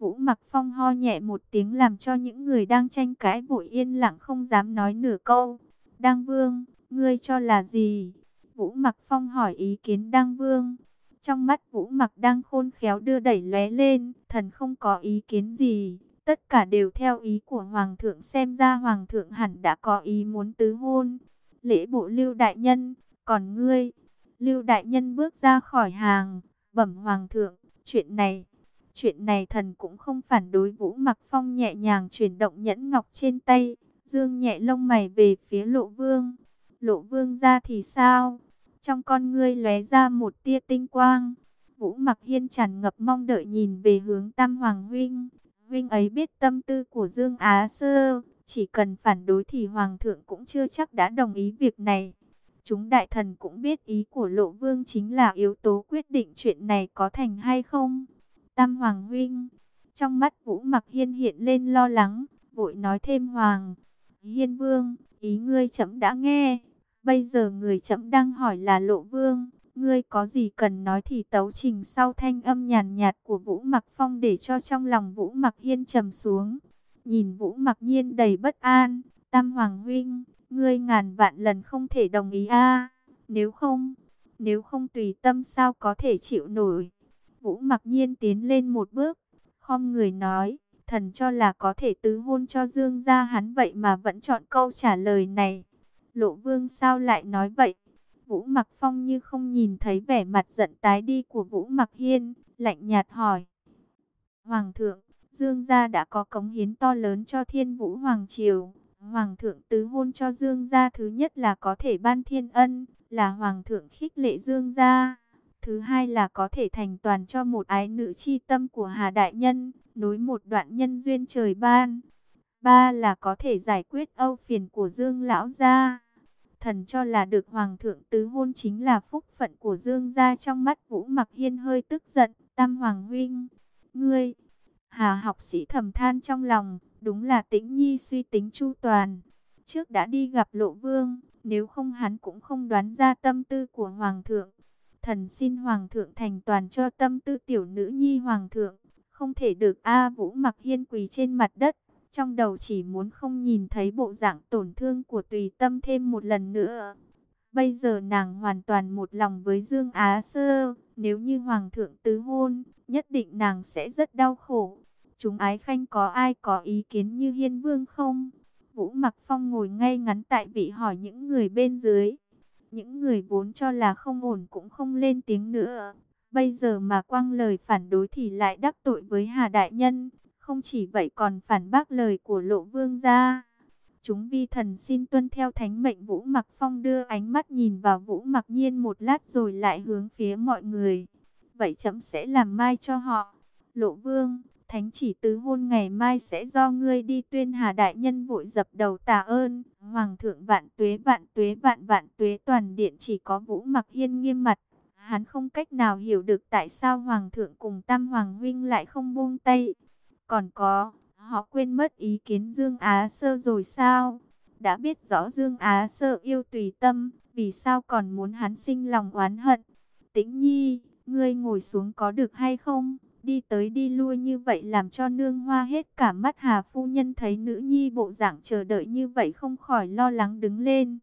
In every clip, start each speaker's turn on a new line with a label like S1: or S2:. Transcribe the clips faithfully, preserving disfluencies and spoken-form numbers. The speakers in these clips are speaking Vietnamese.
S1: Vũ Mặc Phong ho nhẹ một tiếng làm cho những người đang tranh cãi vội yên lặng không dám nói nửa câu. Đăng Vương, ngươi cho là gì? Vũ Mặc Phong hỏi ý kiến Đăng Vương. Trong mắt Vũ Mặc đang khôn khéo đưa đẩy lóe lên, thần không có ý kiến gì. Tất cả đều theo ý của Hoàng thượng, xem ra Hoàng thượng hẳn đã có ý muốn tứ hôn. Lễ bộ Lưu đại nhân, còn ngươi? Lưu đại nhân bước ra khỏi hàng, bẩm Hoàng thượng, chuyện này, chuyện này thần cũng không phản đối. Vũ Mặc Phong nhẹ nhàng chuyển động nhẫn ngọc trên tay, dương nhẹ lông mày về phía Lộ Vương. Lộ Vương ra thì sao? Trong con ngươi lóe ra một tia tinh quang. Vũ Mặc Hiên tràn ngập mong đợi nhìn về hướng Tam Hoàng huynh. Huynh ấy biết tâm tư của Dương Á Sơ, chỉ cần phản đối thì Hoàng thượng cũng chưa chắc đã đồng ý việc này. Chúng đại thần cũng biết ý của Lộ Vương chính là yếu tố quyết định chuyện này có thành hay không. Tam Hoàng huynh, trong mắt Vũ Mặc Hiên hiện lên lo lắng, vội nói thêm: Hoàng Hiên Vương, ý ngươi trẫm đã nghe. Bây giờ người trẫm đang hỏi là Lộ Vương, ngươi có gì cần nói thì tấu trình sau. Thanh âm nhàn nhạt của Vũ Mặc Phong để cho trong lòng Vũ Mặc Hiên trầm xuống. Nhìn Vũ Mặc Nhiên đầy bất an, Tam Hoàng huynh, ngươi ngàn vạn lần không thể đồng ý a. Nếu không, nếu không tùy tâm sao có thể chịu nổi. Vũ Mặc Nhiên tiến lên một bước, khom người nói: thần cho là có thể tứ hôn cho Dương gia, hắn vậy mà vẫn chọn câu trả lời này. Lộ Vương sao lại nói vậy? Vũ Mặc Phong như không nhìn thấy vẻ mặt giận tái đi của Vũ Mặc Hiên, lạnh nhạt hỏi: Hoàng thượng, Dương gia đã có cống hiến to lớn cho Thiên Vũ Hoàng triều. Hoàng thượng tứ hôn cho Dương gia, thứ nhất là có thể ban thiên ân, là Hoàng thượng khích lệ Dương gia. Thứ hai là có thể thành toàn cho một ái nữ chi tâm của Hà đại nhân, nối một đoạn nhân duyên trời ban. Ba là có thể giải quyết âu phiền của Dương lão gia. Thần cho là được Hoàng thượng tứ hôn chính là phúc phận của Dương gia. Trong mắt Vũ Mặc Hiên hơi tức giận: Tam Hoàng huynh, ngươi... Hà học sĩ thầm than trong lòng, đúng là Tĩnh Nhi suy tính chu toàn. Trước đã đi gặp Lộ Vương, nếu không hắn cũng không đoán ra tâm tư của Hoàng thượng. Thần xin Hoàng thượng thành toàn cho tâm tư tiểu nữ nhi Hoàng thượng. Không thể được a. Vũ Mặc Hiên quỳ trên mặt đất, trong đầu chỉ muốn không nhìn thấy bộ dạng tổn thương của Tùy Tâm thêm một lần nữa. Bây giờ nàng hoàn toàn một lòng với Dương Á Sơ, nếu như Hoàng thượng tứ hôn, nhất định nàng sẽ rất đau khổ. Chúng ái khanh có ai có ý kiến như Hiên Vương không? Vũ Mặc Phong ngồi ngay ngắn tại vị hỏi những người bên dưới. Những người vốn cho là không ổn cũng không lên tiếng nữa. Bây giờ mà quăng lời phản đối thì lại đắc tội với Hà đại nhân. Không chỉ vậy còn phản bác lời của Lộ Vương gia. Chúng vi thần xin tuân theo thánh mệnh. Vũ Mặc Phong đưa ánh mắt nhìn vào Vũ Mặc Nhiên một lát rồi lại hướng phía mọi người. Vậy trẫm sẽ làm mai cho họ. Lộ Vương, thánh chỉ tứ hôn ngày mai sẽ do ngươi đi tuyên. Hà đại nhân vội dập đầu tạ ơn. Hoàng thượng vạn tuế vạn tuế vạn vạn tuế. Toàn điện chỉ có Vũ Mặc Hiên nghiêm mặt. Hắn không cách nào hiểu được tại sao Hoàng thượng cùng Tam Hoàng huynh lại không buông tay. Còn có, họ quên mất ý kiến Dương Á Sơ rồi sao? Đã biết rõ Dương Á Sơ yêu Tùy Tâm, vì sao còn muốn hắn sinh lòng oán hận? Tĩnh Nhi, ngươi ngồi xuống có được hay không? Đi tới đi lui như vậy làm cho nương hoa hết cả mắt. Hà phu nhân thấy nữ nhi bộ dạng chờ đợi như vậy không khỏi lo lắng đứng lên.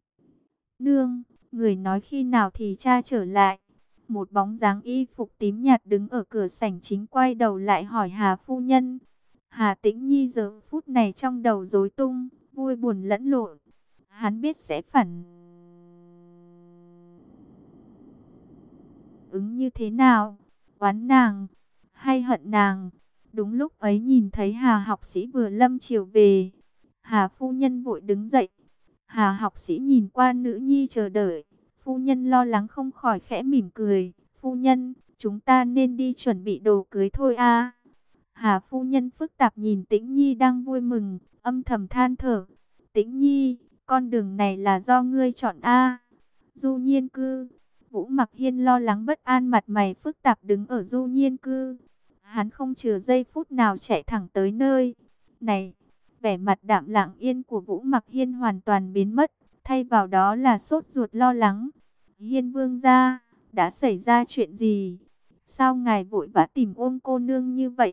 S1: Nương, người nói khi nào thì cha trở lại? Một bóng dáng y phục tím nhạt đứng ở cửa sảnh chính quay đầu lại hỏi Hà phu nhân. Hà Tĩnh Nhi giờ phút này trong đầu rối tung, vui buồn lẫn lộn. Hắn biết sẽ phản ứng như thế nào, oán nàng hay hận nàng. Đúng lúc ấy nhìn thấy Hà học sĩ vừa lâm chiều về, Hà phu nhân vội đứng dậy. Hà học sĩ nhìn qua nữ nhi chờ đợi, phu nhân lo lắng không khỏi khẽ mỉm cười. Phu nhân, chúng ta nên đi chuẩn bị đồ cưới thôi a. Hà phu nhân phức tạp nhìn Tĩnh Nhi đang vui mừng, âm thầm than thở. Tĩnh Nhi, con đường này là do ngươi chọn a. Du Nhiên Cư. Vũ Mặc Hiên lo lắng bất an, mặt mày phức tạp đứng ở Du Nhiên Cư. Hắn không chừa giây phút nào chạy thẳng tới nơi này. Vẻ mặt đạm lặng yên của Vũ Mặc Hiên hoàn toàn biến mất, thay vào đó là sốt ruột lo lắng. Hiên Vương gia, đã xảy ra chuyện gì? Sao ngài vội vã tìm ôm cô nương như vậy?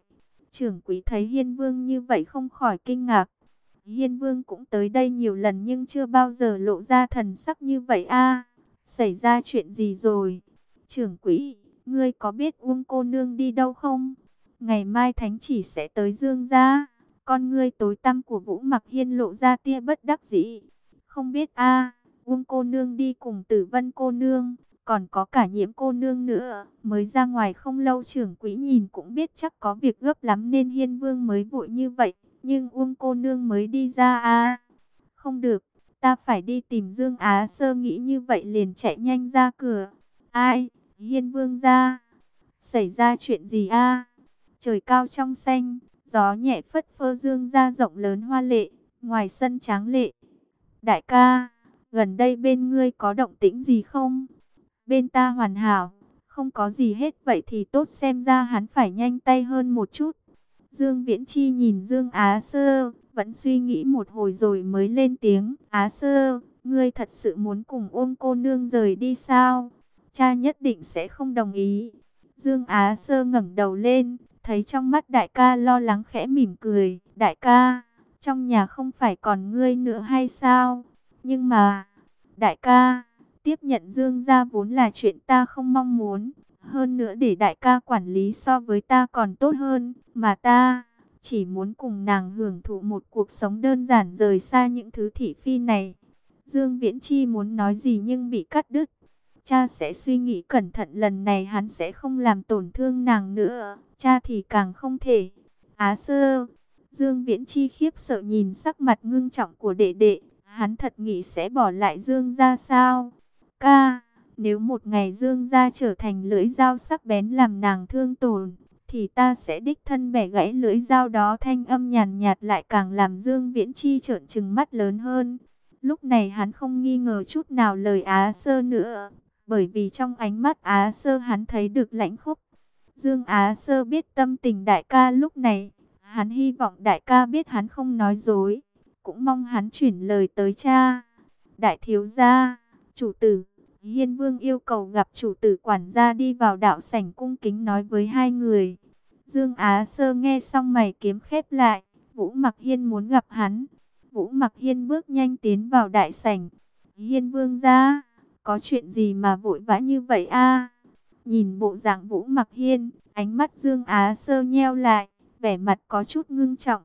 S1: Trưởng quý thấy Hiên Vương như vậy không khỏi kinh ngạc. Hiên Vương cũng tới đây nhiều lần nhưng chưa bao giờ lộ ra thần sắc như vậy a. Xảy ra chuyện gì rồi? Trưởng quý, ngươi có biết Uông cô nương đi đâu không? Ngày mai thánh chỉ sẽ tới Dương gia. Con ngươi tối tăm của Vũ Mặc Hiên lộ ra tia bất đắc dĩ. Không biết a, Uông cô nương đi cùng Tử Vân cô nương, còn có cả Nhiễm cô nương nữa, mới ra ngoài không lâu. Trưởng quỹ nhìn cũng biết chắc có việc gấp lắm nên Hiên Vương mới vội như vậy, nhưng Uông cô nương mới đi ra a. Không được, ta phải đi tìm Dương Á Sơ, nghĩ như vậy liền chạy nhanh ra cửa. Ai? Hiên Vương ra. Xảy ra chuyện gì a? Trời cao trong xanh, gió nhẹ phất phơ, Dương ra rộng lớn hoa lệ, ngoài sân tráng lệ. Đại ca, gần đây bên ngươi có động tĩnh gì không? Bên ta hoàn hảo, không có gì hết. Vậy thì tốt, xem ra hắn phải nhanh tay hơn một chút. Dương Viễn Chi nhìn Dương Á Sơ, vẫn suy nghĩ một hồi rồi mới lên tiếng. Á Sơ, ngươi thật sự muốn cùng ôm cô nương rời đi sao? Cha nhất định sẽ không đồng ý. Dương Á Sơ ngẩng đầu lên, thấy trong mắt đại ca lo lắng, khẽ mỉm cười. Đại ca, trong nhà không phải còn ngươi nữa hay sao? Nhưng mà, đại ca, tiếp nhận Dương gia vốn là chuyện ta không mong muốn. Hơn nữa để đại ca quản lý so với ta còn tốt hơn. Mà ta chỉ muốn cùng nàng hưởng thụ một cuộc sống đơn giản, rời xa những thứ thị phi này. Dương Viễn Chi muốn nói gì nhưng bị cắt đứt. Cha sẽ suy nghĩ cẩn thận, lần này hắn sẽ không làm tổn thương nàng nữa. Cha thì càng không thể. Á Sơ. Dương Viễn Chi khiếp sợ nhìn sắc mặt ngưng trọng của đệ đệ. Hắn thật nghĩ sẽ bỏ lại Dương gia sao? Ca, nếu một ngày Dương gia trở thành lưỡi dao sắc bén làm nàng thương tổn, thì ta sẽ đích thân bẻ gãy lưỡi dao đó. Thanh âm nhàn nhạt lại càng làm Dương Viễn Chi trợn trừng mắt lớn hơn. Lúc này hắn không nghi ngờ chút nào lời Á Sơ nữa, bởi vì trong ánh mắt Á Sơ hắn thấy được lãnh khốc. Dương Á Sơ biết tâm tình đại ca lúc này, hắn hy vọng đại ca biết hắn không nói dối, cũng mong hắn chuyển lời tới cha. Đại thiếu gia, chủ tử, Hiên Vương yêu cầu gặp chủ tử. Quản gia đi vào đạo sảnh cung kính nói với hai người. Dương Á Sơ nghe xong mày kiếm khép lại. Vũ Mặc Hiên muốn gặp hắn. Vũ Mặc Hiên bước nhanh tiến vào đại sảnh. Hiên Vương gia, có chuyện gì mà vội vã như vậy a? Nhìn bộ dạng Vũ Mặc Hiên, ánh mắt Dương Á Sơ nheo lại, vẻ mặt có chút ngưng trọng.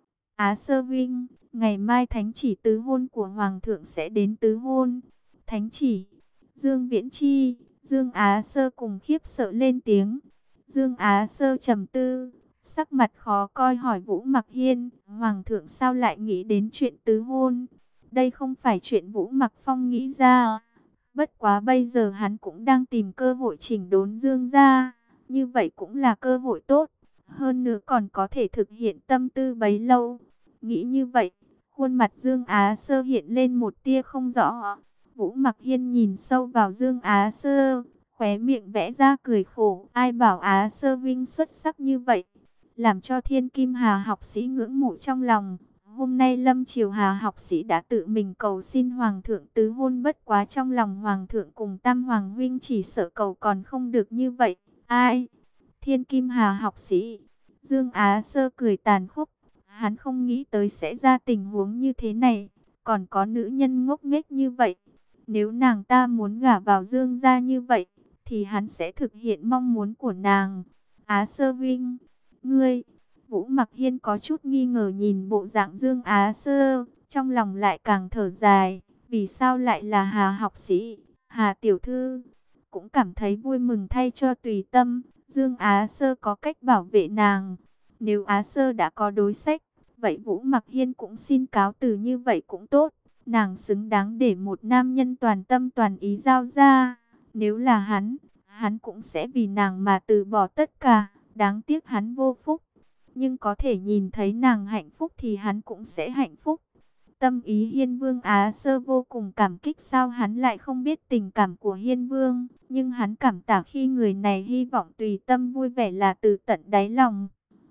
S1: Á Sơ huynh, ngày mai thánh chỉ tứ hôn của Hoàng thượng sẽ đến tứ hôn. Thánh chỉ? Dương Viễn Chi, Dương Á Sơ cùng khiếp sợ lên tiếng. Dương Á Sơ trầm tư, sắc mặt khó coi hỏi Vũ Mặc Hiên, Hoàng thượng sao lại nghĩ đến chuyện tứ hôn? Đây không phải chuyện Vũ Mặc Phong nghĩ ra. Bất quá bây giờ hắn cũng đang tìm cơ hội chỉnh đốn Dương gia, như vậy cũng là cơ hội tốt. Hơn nữa còn có thể thực hiện tâm tư bấy lâu. Nghĩ như vậy, khuôn mặt Dương Á Sơ hiện lên một tia không rõ. Vũ Mặc Hiên nhìn sâu vào Dương Á Sơ, khóe miệng vẽ ra cười khổ. Ai bảo Á Sơ vinh xuất sắc như vậy, làm cho Thiên Kim Hà học sĩ ngưỡng mộ trong lòng. Hôm nay Lâm Triều Hà học sĩ đã tự mình cầu xin Hoàng thượng tứ hôn, bất quá trong lòng Hoàng thượng cùng Tam Hoàng huynh chỉ sợ cầu còn không được như vậy. Ai? Thiên Kim Hà học sĩ. Dương Á Sơ cười tàn khốc. Hắn không nghĩ tới sẽ ra tình huống như thế này, còn có nữ nhân ngốc nghếch như vậy. Nếu nàng ta muốn gả vào Dương gia như vậy, thì hắn sẽ thực hiện mong muốn của nàng. Á Sơ huynh, ngươi... Vũ Mặc Hiên có chút nghi ngờ nhìn bộ dạng Dương Á Sơ, trong lòng lại càng thở dài. Vì sao lại là Hà học sĩ, Hà tiểu thư? Cũng cảm thấy vui mừng thay cho Tùy Tâm. Dương Á Sơ có cách bảo vệ nàng. Nếu Á Sơ đã có đối sách, vậy Vũ Mặc Hiên cũng xin cáo từ, như vậy cũng tốt. Nàng xứng đáng để một nam nhân toàn tâm toàn ý giao ra. Nếu là hắn, hắn cũng sẽ vì nàng mà từ bỏ tất cả. Đáng tiếc hắn vô phúc. Nhưng có thể nhìn thấy nàng hạnh phúc thì hắn cũng sẽ hạnh phúc. Tâm ý Hiên Vương Á Sơ vô cùng cảm kích. Sao hắn lại không biết tình cảm của Hiên Vương? Nhưng hắn cảm tạ khi người này hy vọng Tùy Tâm vui vẻ là từ tận đáy lòng.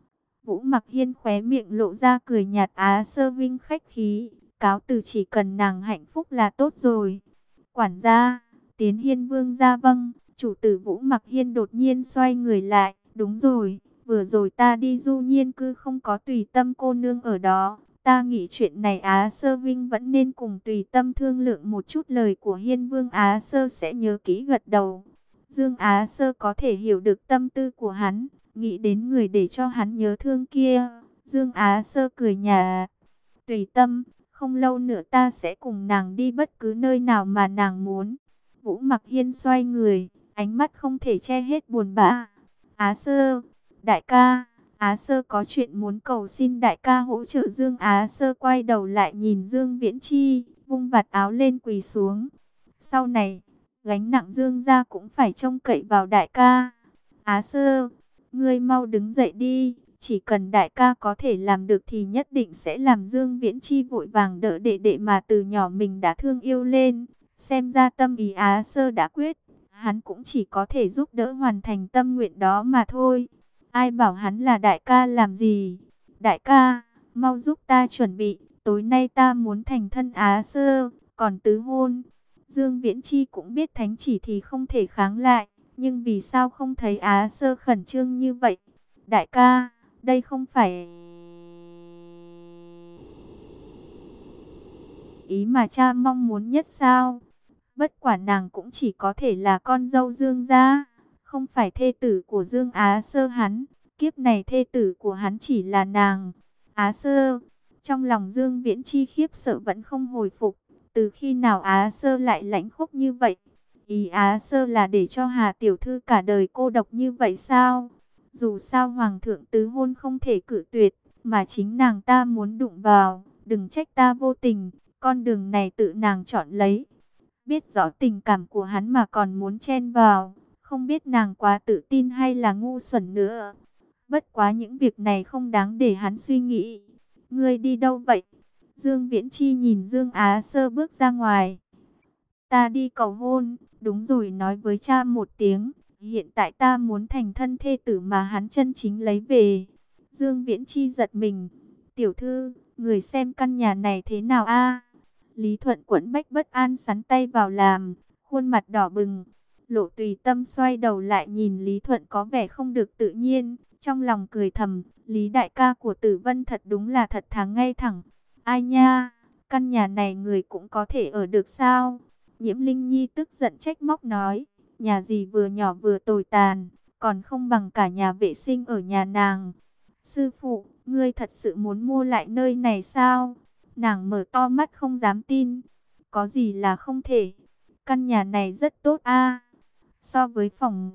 S1: Vũ Mặc Hiên khóe miệng lộ ra cười nhạt. Á Sơ vinh khách khí, cáo từ, chỉ cần nàng hạnh phúc là tốt rồi. Quản gia, tiến Hiên Vương ra. Vâng. Chủ tử. Vũ Mặc Hiên đột nhiên xoay người lại. Đúng rồi, Vừa rồi ta đi Du Nhiên cư không có Tùy Tâm cô nương ở đó. Ta nghĩ chuyện này Á Sơ Vinh vẫn nên cùng Tùy Tâm thương lượng một chút, lời của Hiên Vương Á Sơ sẽ nhớ kỹ gật đầu. Dương Á Sơ có thể hiểu được tâm tư của hắn, nghĩ đến người để cho hắn nhớ thương kia. Dương Á Sơ cười nhạt, Tùy Tâm, không lâu nữa ta sẽ cùng nàng đi bất cứ nơi nào mà nàng muốn. Vũ Mặc Hiên xoay người, ánh mắt không thể che hết buồn bã. Á Sơ, đại ca, Á Sơ có chuyện muốn cầu xin đại ca hỗ trợ. Dương Á Sơ quay đầu lại nhìn Dương Viễn Chi, vung vạt áo lên quỳ xuống. Sau này, gánh nặng Dương gia cũng phải trông cậy vào đại ca. Á Sơ, ngươi mau đứng dậy đi, chỉ cần đại ca có thể làm được thì nhất định sẽ làm. Dương Viễn Chi vội vàng đỡ đệ đệ mà từ nhỏ mình đã thương yêu lên. Xem ra tâm ý Á Sơ đã quyết, hắn cũng chỉ có thể giúp đỡ hoàn thành tâm nguyện đó mà thôi. Ai bảo hắn là đại ca làm gì? Đại ca, mau giúp ta chuẩn bị, tối nay ta muốn thành thân Á Sơ, còn tứ hôn. Dương Viễn Chi cũng biết thánh chỉ thì không thể kháng lại, nhưng vì sao không thấy Á Sơ khẩn trương như vậy? Đại ca, đây không phải ý mà cha mong muốn nhất sao? Bất quả nàng cũng chỉ có thể là con dâu Dương gia, không phải thê tử của Dương Á Sơ hắn. Kiếp này thê tử của hắn chỉ là nàng. Á Sơ, trong lòng Dương Viễn Chi khiếp sợ vẫn không hồi phục. Từ khi nào Á Sơ lại lãnh khốc như vậy? Ý Á Sơ là để cho Hà tiểu thư cả đời cô độc như vậy sao? Dù sao hoàng thượng tứ hôn không thể cự tuyệt, mà chính nàng ta muốn đụng vào, đừng trách ta vô tình, con đường này tự nàng chọn lấy. Biết rõ tình cảm của hắn mà còn muốn chen vào, không biết nàng quá tự tin hay là ngu xuẩn nữa. Bất quá những việc này không đáng để hắn suy nghĩ. Ngươi đi đâu vậy? Dương Viễn Chi nhìn Dương Á Sơ bước ra ngoài. Ta đi cầu hôn, đúng rồi, nói với cha một tiếng. Hiện tại ta muốn thành thân thê tử mà hắn chân chính lấy về. Dương Viễn Chi giật mình. Tiểu thư, người xem căn nhà này thế nào a? Lý Thuận quẫn bách bất an sắn tay vào làm, khuôn mặt đỏ bừng. Lộ Tùy Tâm xoay đầu lại nhìn Lý Thuận có vẻ không được tự nhiên, trong lòng cười thầm, Lý đại ca của Tử Vân thật đúng là thật thà ngay thẳng. Ai nha, căn nhà này người cũng có thể ở được sao? Nhiễm Linh Nhi tức giận trách móc nói, nhà gì vừa nhỏ vừa tồi tàn, còn không bằng cả nhà vệ sinh ở nhà nàng. Sư phụ, ngươi thật sự muốn mua lại nơi này sao? Nàng mở to mắt không dám tin. Có gì là không thể? Căn nhà này rất tốt a. So với phòng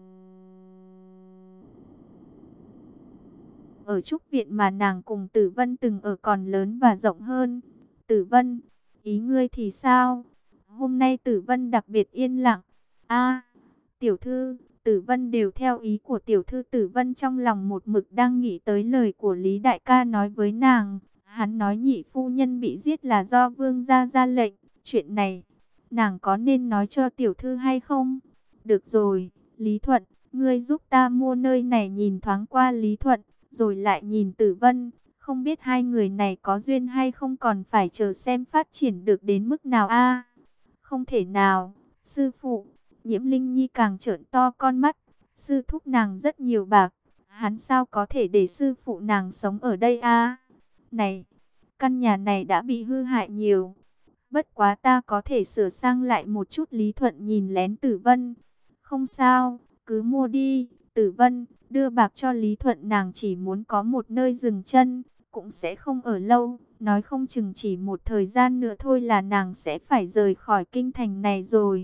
S1: ở Trúc Viện mà nàng cùng Tử Vân từng ở còn lớn và rộng hơn. Tử Vân, ý ngươi thì sao? Hôm nay Tử Vân đặc biệt yên lặng. A, tiểu thư, Tử Vân đều theo ý của tiểu thư. Tử Vân trong lòng một mực đang nghĩ tới lời của Lý đại ca nói với nàng. Hắn nói nhị phu nhân bị giết là do vương gia ra lệnh. Chuyện này, nàng có nên nói cho tiểu thư hay không? Được rồi, Lý Thuận, ngươi giúp ta mua nơi này. Nhìn thoáng qua Lý Thuận, rồi lại nhìn Tử Vân. Không biết hai người này có duyên hay không, còn phải chờ xem phát triển được đến mức nào a. Không thể nào, sư phụ. Nhiễm Linh Nhi càng trợn to con mắt. Sư thúc nàng rất nhiều bạc, hắn sao có thể để sư phụ nàng sống ở đây a? Này, căn nhà này đã bị hư hại nhiều. Bất quá ta có thể sửa sang lại một chút. Lý Thuận nhìn lén Tử Vân. Không sao, cứ mua đi. Tử Vân đưa bạc cho Lý Thuận, nàng chỉ muốn có một nơi dừng chân, cũng sẽ không ở lâu. Nói không chừng chỉ một thời gian nữa thôi là nàng sẽ phải rời khỏi kinh thành này rồi.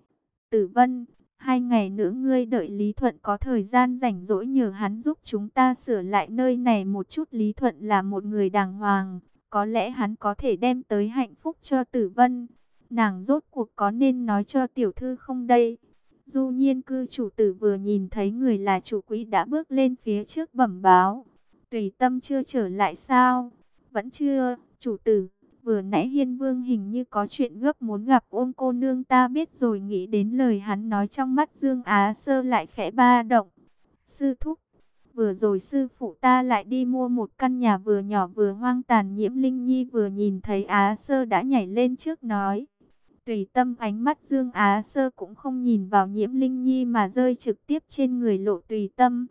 S1: Tử Vân, hai ngày nữa ngươi đợi Lý Thuận có thời gian rảnh rỗi nhờ hắn giúp chúng ta sửa lại nơi này một chút. Lý Thuận là một người đàng hoàng, có lẽ hắn có thể đem tới hạnh phúc cho Tử Vân. Nàng rốt cuộc có nên nói cho tiểu thư không đây? Du Nhiên cư chủ tử vừa nhìn thấy người là chủ quỹ đã bước lên phía trước bẩm báo. Tùy Tâm chưa trở lại sao? Vẫn chưa, chủ tử. Vừa nãy Hiên Vương hình như có chuyện gấp muốn gặp Ôn cô nương. Ta biết rồi. Nghĩ đến lời hắn nói, trong mắt Dương Á Sơ lại khẽ ba động. Sư thúc, vừa rồi sư phụ ta lại đi mua một căn nhà vừa nhỏ vừa hoang tàn. Nhiễm Linh Nhi vừa nhìn thấy Á Sơ đã nhảy lên trước nói. Tùy Tâm, ánh mắt Dương Á Sơ cũng không nhìn vào Nhiễm Linh Nhi mà rơi trực tiếp trên người Lộ Tùy Tâm.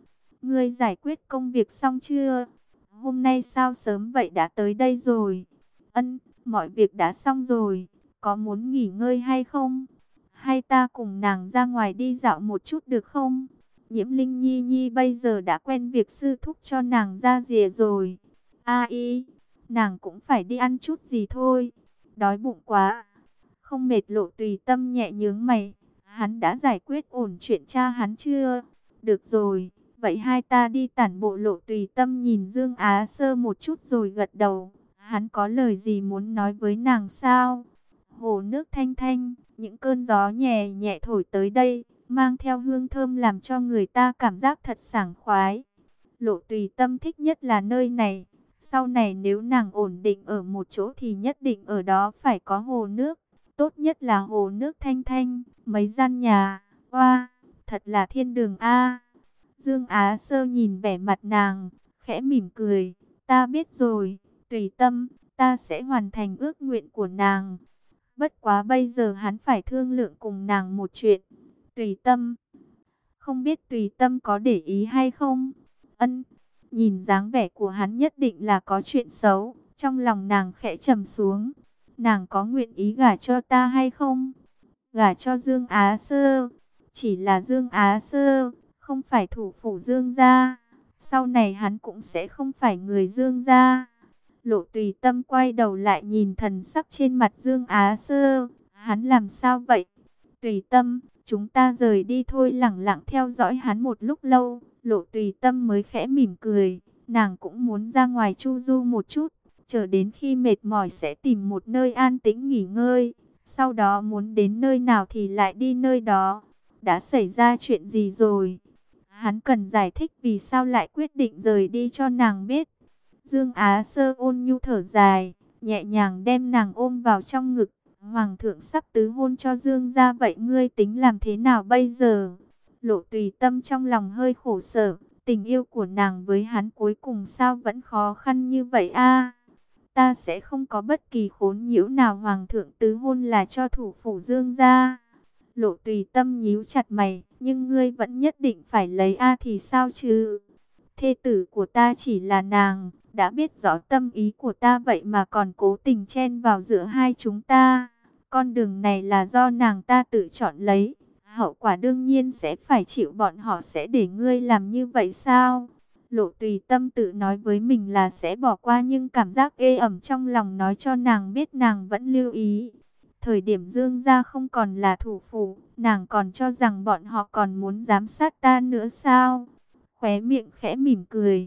S1: ngươi giải quyết công việc xong chưa? Hôm nay sao sớm vậy đã tới đây rồi? Ân, mọi việc đã xong rồi, có muốn nghỉ ngơi hay không? Hay ta cùng nàng ra ngoài đi dạo một chút được không? Nhiễm Linh Nhi Nhi bây giờ đã quen việc sư thúc cho nàng ra rìa rồi. A y, nàng cũng phải đi ăn chút gì thôi. Đói bụng quá. Không mệt. Lộ Tùy Tâm nhẹ nhướng mày. Hắn đã giải quyết ổn chuyện cha hắn chưa? Được rồi, vậy hai ta đi tản bộ. Lộ Tùy Tâm nhìn Dương Á Sơ một chút rồi gật đầu. Hắn có lời gì muốn nói với nàng sao? Hồ nước thanh thanh, những cơn gió nhẹ nhẹ thổi tới đây, mang theo hương thơm làm cho người ta cảm giác thật sảng khoái. Lộ Tùy Tâm thích nhất là nơi này. Sau này nếu nàng ổn định ở một chỗ thì nhất định ở đó phải có hồ nước. Tốt nhất là hồ nước thanh thanh, mấy gian nhà. Oa, thật là thiên đường a. Dương Á Sơ nhìn vẻ mặt nàng, khẽ mỉm cười. Ta biết rồi, Tùy Tâm, ta sẽ hoàn thành ước nguyện của nàng. Bất quá bây giờ hắn phải thương lượng cùng nàng một chuyện. Tùy Tâm, không biết Tùy Tâm có để ý hay không? Ân, nhìn dáng vẻ của hắn nhất định là có chuyện xấu. Trong lòng nàng khẽ trầm xuống. Nàng có nguyện ý gả cho ta hay không? Gả cho Dương Á Sơ. Chỉ là Dương Á Sơ, không phải thủ phủ Dương gia. Sau này hắn cũng sẽ không phải người Dương gia. Lộ Tùy Tâm quay đầu lại nhìn thần sắc trên mặt Dương Á Sơ. Hắn làm sao vậy? Tùy Tâm, chúng ta rời đi thôi. Lẳng lặng theo dõi hắn một lúc lâu, Lộ Tùy Tâm mới khẽ mỉm cười. Nàng cũng muốn ra ngoài chu du một chút, chờ đến khi mệt mỏi sẽ tìm một nơi an tĩnh nghỉ ngơi. Sau đó muốn đến nơi nào thì lại đi nơi đó. Đã xảy ra chuyện gì rồi? Hắn cần giải thích vì sao lại quyết định rời đi cho nàng biết. Dương Á Sơ ôn nhu thở dài, nhẹ nhàng đem nàng ôm vào trong ngực. Hoàng thượng sắp tứ hôn cho Dương gia, vậy ngươi tính làm thế nào bây giờ? Lộ Tùy Tâm trong lòng hơi khổ sở, tình yêu của nàng với hắn cuối cùng sao vẫn khó khăn như vậy a? Ta sẽ không có bất kỳ khốn nhiễu nào. Hoàng thượng tứ hôn là cho thủ phủ Dương gia. Lộ Tùy Tâm nhíu chặt mày, nhưng ngươi vẫn nhất định phải lấy a thì sao chứ? Thê tử của ta chỉ là nàng, đã biết rõ tâm ý của ta vậy mà còn cố tình chen vào giữa hai chúng ta. Con đường này là do nàng ta tự chọn lấy, hậu quả đương nhiên sẽ phải chịu. Bọn họ sẽ để ngươi làm như vậy sao? Lộ Tùy Tâm tự nói với mình là sẽ bỏ qua, nhưng cảm giác ê ẩm trong lòng nói cho nàng biết nàng vẫn lưu ý. Thời điểm Dương gia không còn là thủ phủ, nàng còn cho rằng bọn họ còn muốn giám sát ta nữa sao? Khóe miệng khẽ mỉm cười.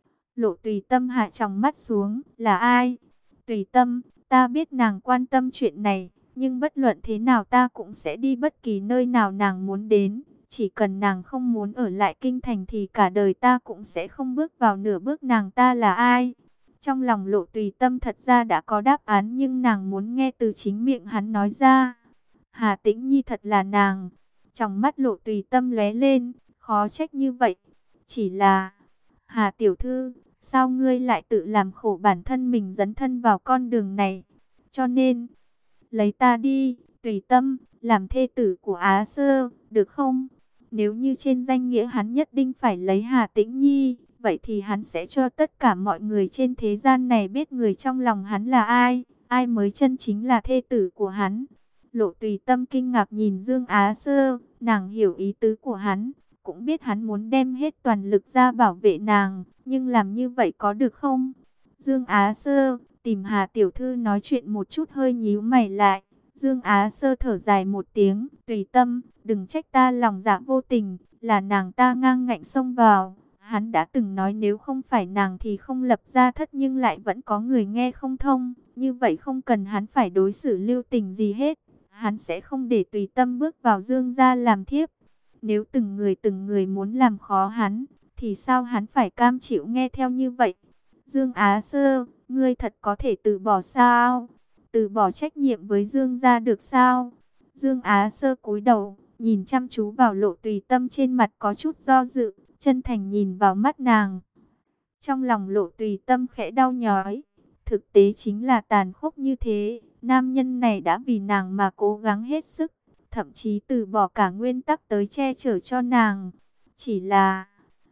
S1: Lộ Tùy Tâm hạ tròng mắt xuống. Là ai? Tùy Tâm, ta biết nàng quan tâm chuyện này, nhưng bất luận thế nào ta cũng sẽ đi bất kỳ nơi nào nàng muốn đến. Chỉ cần nàng không muốn ở lại kinh thành thì cả đời ta cũng sẽ không bước vào nửa bước. Nàng ta là ai? Trong lòng Lộ Tùy Tâm thật ra đã có đáp án, nhưng nàng muốn nghe từ chính miệng hắn nói ra. Hà Tĩnh Nhi thật là nàng. Trong mắt Lộ Tùy Tâm lóe lên, khó trách như vậy. Chỉ là, Hà tiểu thư, sao ngươi lại tự làm khổ bản thân mình dấn thân vào con đường này? Cho nên, lấy ta đi, Tùy Tâm, làm thê tử của Á Sơ, được không? Nếu như trên danh nghĩa hắn nhất định phải lấy Hà Tĩnh Nhi, vậy thì hắn sẽ cho tất cả mọi người trên thế gian này biết người trong lòng hắn là ai, ai mới chân chính là thê tử của hắn. Lộ Tùy Tâm kinh ngạc nhìn Dương Á Sơ, nàng hiểu ý tứ của hắn, cũng biết hắn muốn đem hết toàn lực ra bảo vệ nàng, nhưng làm như vậy có được không? Dương Á Sơ, tìm Hà tiểu thư nói chuyện một chút. Hơi nhíu mày lại, Dương Á Sơ thở dài một tiếng. Tùy Tâm, đừng trách ta lòng dạ vô tình, là nàng ta ngang ngạnh xông vào. Hắn đã từng nói nếu không phải nàng thì không lập gia thất, nhưng lại vẫn có người nghe không thông. Như vậy không cần hắn phải đối xử lưu tình gì hết. Hắn sẽ không để Tùy Tâm bước vào Dương gia làm thiếp. Nếu từng người từng người muốn làm khó hắn, thì sao hắn phải cam chịu nghe theo như vậy? Dương Á Sơ, ngươi thật có thể từ bỏ sao? Từ bỏ trách nhiệm với Dương gia được sao? Dương Á Sơ cúi đầu, nhìn chăm chú vào Lộ Tùy Tâm, trên mặt có chút do dự, chân thành nhìn vào mắt nàng. Trong lòng Lộ Tùy Tâm khẽ đau nhói, thực tế chính là tàn khốc như thế. Nam nhân này đã vì nàng mà cố gắng hết sức, thậm chí từ bỏ cả nguyên tắc tới che chở cho nàng. Chỉ là,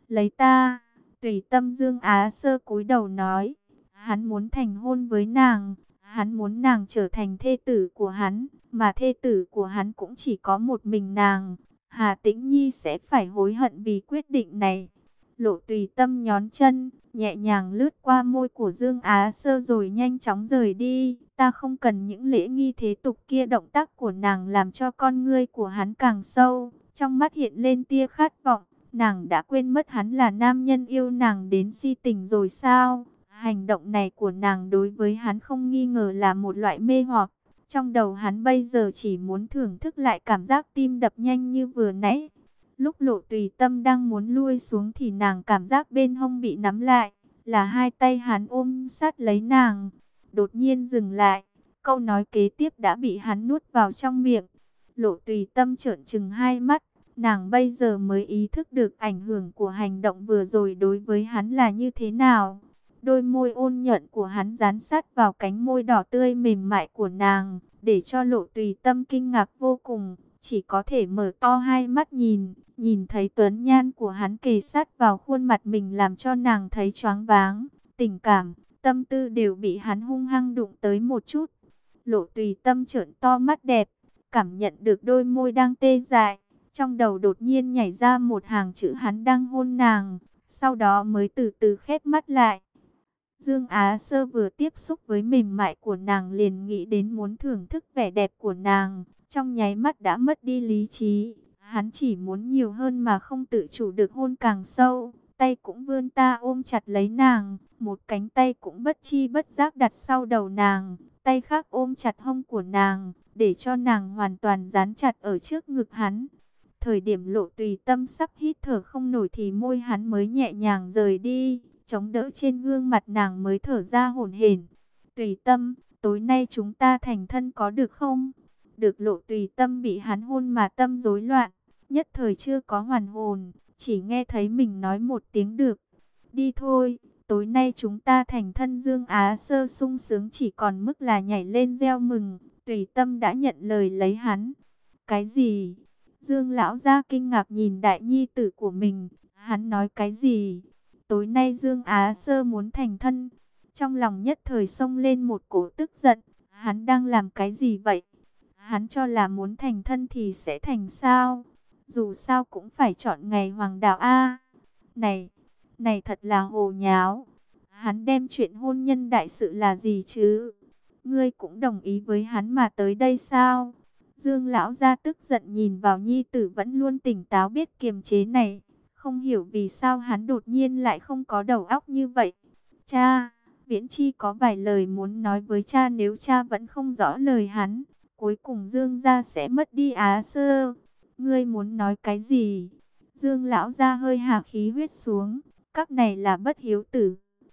S1: Lấy ta, Tùy Tâm Dương Á Sơ cúi đầu nói, hắn muốn thành hôn với nàng, hắn muốn nàng trở thành thê tử của hắn, mà thê tử của hắn cũng chỉ có một mình nàng. Hà Tĩnh Nhi sẽ phải hối hận vì quyết định này. Lộ Tùy Tâm nhón chân, nhẹ nhàng lướt qua môi của Dương Á Sơ rồi nhanh chóng rời đi. Ta không cần những lễ nghi thế tục kia. Động tác của nàng làm cho con ngươi của hắn càng sâu, trong mắt hiện lên tia khát vọng. Nàng đã quên mất hắn là nam nhân yêu nàng đến si tình rồi sao? Hành động này của nàng đối với hắn không nghi ngờ là một loại mê hoặc. Trong đầu hắn bây giờ chỉ muốn thưởng thức lại cảm giác tim đập nhanh như vừa nãy. Lúc Lộ Tùy Tâm đang muốn lui xuống thì nàng cảm giác bên hông bị nắm lại, là hai tay hắn ôm sát lấy nàng. Đột nhiên dừng lại, câu nói kế tiếp đã bị hắn nuốt vào trong miệng. Lộ Tùy Tâm trợn trừng hai mắt, nàng bây giờ mới ý thức được ảnh hưởng của hành động vừa rồi đối với hắn là như thế nào. Đôi môi ôn nhuận của hắn dán sát vào cánh môi đỏ tươi mềm mại của nàng, để cho Lộ Tùy Tâm kinh ngạc vô cùng, chỉ có thể mở to hai mắt nhìn, nhìn thấy tuấn nhan của hắn kề sát vào khuôn mặt mình làm cho nàng thấy choáng váng, tình cảm, tâm tư đều bị hắn hung hăng đụng tới một chút. Lộ Tùy Tâm trợn to mắt đẹp, cảm nhận được đôi môi đang tê dại, trong đầu đột nhiên nhảy ra một hàng chữ hắn đang hôn nàng, sau đó mới từ từ khép mắt lại. Dương Á Sơ vừa tiếp xúc với mềm mại của nàng liền nghĩ đến muốn thưởng thức vẻ đẹp của nàng, trong nháy mắt đã mất đi lý trí. Hắn chỉ muốn nhiều hơn mà không tự chủ được hôn càng sâu, tay cũng vươn ta ôm chặt lấy nàng, một cánh tay cũng bất chi bất giác đặt sau đầu nàng, tay khác ôm chặt hông của nàng, để cho nàng hoàn toàn dán chặt ở trước ngực hắn. Thời điểm Lộ Tùy Tâm sắp hít thở không nổi thì môi hắn mới nhẹ nhàng rời đi, chống đỡ trên gương mặt nàng mới thở ra hổn hển. Tùy Tâm, tối nay chúng ta thành thân có được không? Được. Lộ Tùy Tâm bị hắn hôn mà tâm rối loạn, nhất thời chưa có hoàn hồn, chỉ nghe thấy mình nói một tiếng được. Đi thôi, tối nay chúng ta thành thân. Dương Á Sơ sung sướng chỉ còn mức là nhảy lên reo mừng. Tùy Tâm đã nhận lời lấy hắn. Cái gì? Dương lão gia kinh ngạc nhìn đại nhi tử của mình, hắn nói cái gì? Tối nay Dương Á Sơ muốn thành thân. Trong lòng nhất thời xông lên một cổ tức giận, hắn đang làm cái gì vậy? Hắn cho là muốn thành thân thì sẽ thành sao? Dù sao cũng phải chọn ngày hoàng đạo a. Này, này thật là hồ nháo. Hắn đem chuyện hôn nhân đại sự là gì chứ? Ngươi cũng đồng ý với hắn mà tới đây sao? Dương lão gia tức giận nhìn vào nhi tử vẫn luôn tỉnh táo biết kiềm chế này, không hiểu vì sao hắn đột nhiên lại không có đầu óc như vậy. Cha, Viễn Chi có vài lời muốn nói với cha, nếu cha vẫn không rõ lời hắn, cuối cùng Dương gia sẽ mất đi Á Sơ. Ngươi muốn nói cái gì? Dương lão gia hơi hạ khí huyết xuống, các này là bất hiếu tử.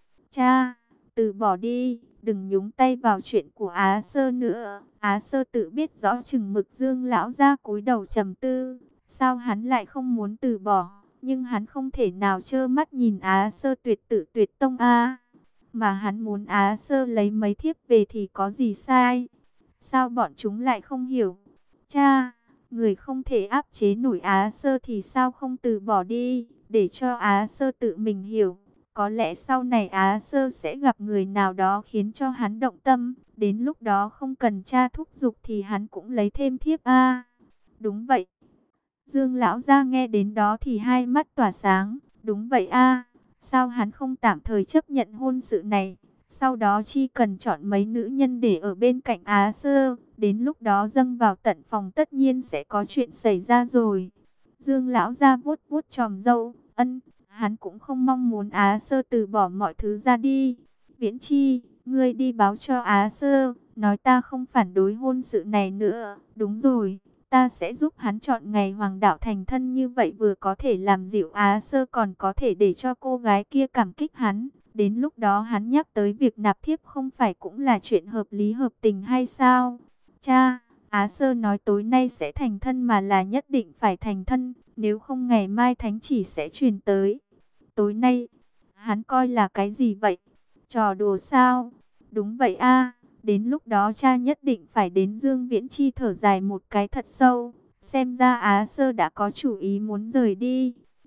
S1: Cha, từ bỏ đi, đừng nhúng tay vào chuyện của Á Sơ nữa. Á Sơ tự biết rõ chừng mực. Dương lão gia cúi đầu trầm tư, sao hắn lại không muốn từ bỏ, nhưng hắn không thể nào trơ mắt nhìn Á Sơ tuyệt tử tuyệt tông a. Mà hắn muốn Á Sơ lấy mấy thiếp về thì có gì sai? Sao bọn chúng lại không hiểu? Cha, người không thể áp chế nổi Á Sơ thì sao không từ bỏ đi, để cho Á Sơ tự mình hiểu. Có lẽ sau này Á Sơ sẽ gặp người nào đó khiến cho hắn động tâm, đến lúc đó không cần cha thúc giục thì hắn cũng lấy thêm thiếp a. Đúng vậy. Dương lão gia nghe đến đó thì hai mắt tỏa sáng, đúng vậy a. Sao hắn không tạm thời chấp nhận hôn sự này, sau đó chỉ cần chọn mấy nữ nhân để ở bên cạnh Á Sơ, đến lúc đó dâng vào tận phòng tất nhiên sẽ có chuyện xảy ra rồi. Dương lão gia vuốt vuốt chòm râu, ân, hắn cũng không mong muốn Á Sơ từ bỏ mọi thứ ra đi. Viễn Chi, ngươi đi báo cho Á Sơ, nói ta không phản đối hôn sự này nữa. Đúng rồi, ta sẽ giúp hắn chọn ngày hoàng đạo thành thân, như vậy vừa có thể làm dịu Á Sơ, còn có thể để cho cô gái kia cảm kích hắn. Đến lúc đó hắn nhắc tới việc nạp thiếp không phải cũng là chuyện hợp lý hợp tình hay sao? Cha, Á Sơ nói tối nay sẽ thành thân mà là nhất định phải thành thân, nếu không ngày mai thánh chỉ sẽ truyền tới. Tối nay, hắn coi là cái gì vậy? Trò đùa sao? Đúng vậy a, đến lúc đó cha nhất định phải đến. Dương Viễn Chi thở dài một cái thật sâu, xem ra Á Sơ đã có chủ ý muốn rời đi.